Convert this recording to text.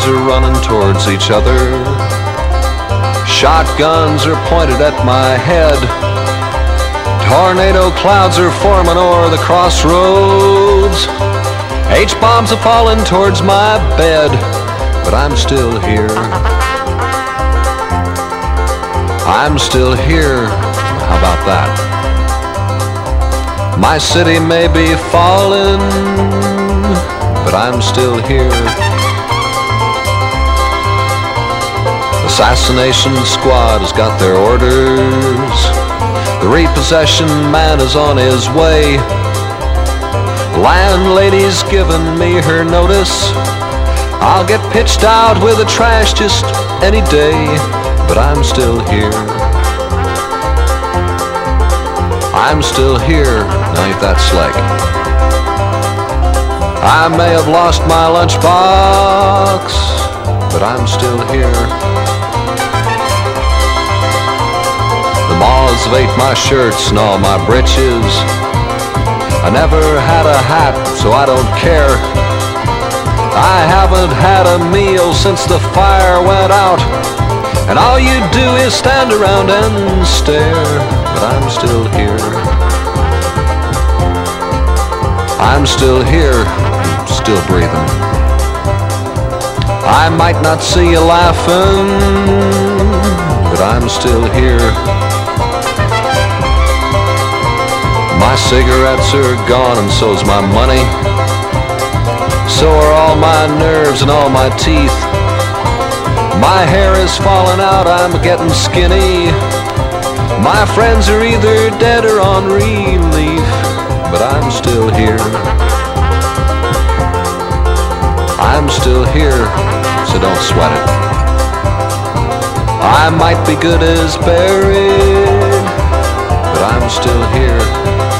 are running towards each other. Shotguns are pointed at my head. Tornado clouds are forming o'er the crossroads. H-bombs are falling towards my bed, but I'm still here. I'm still here. How about that? My city may be falling, but I'm still here. Assassination squad has got their orders. The repossession man is on his way. Landlady's given me her notice. I'll get pitched out with the trash just any day, but I'm still here. I'm still here. Now ain't that slick? I may have lost my lunchbox, but I'm still here. The moths have ate my shirts and all my breeches. I never had a hat, so I don't care. I haven't had a meal since the fire went out, and all you do is stand around and stare. But I'm still here. I'm still here, still breathing. I might not see you laughing, but I'm still here. My cigarettes are gone and so's my money. So are all my nerves and all my teeth. My hair is falling out, I'm getting skinny. My friends are either dead or on relief, but I'm still here. I'm still here, so don't sweat it. I might be good as buried, but I'm still here.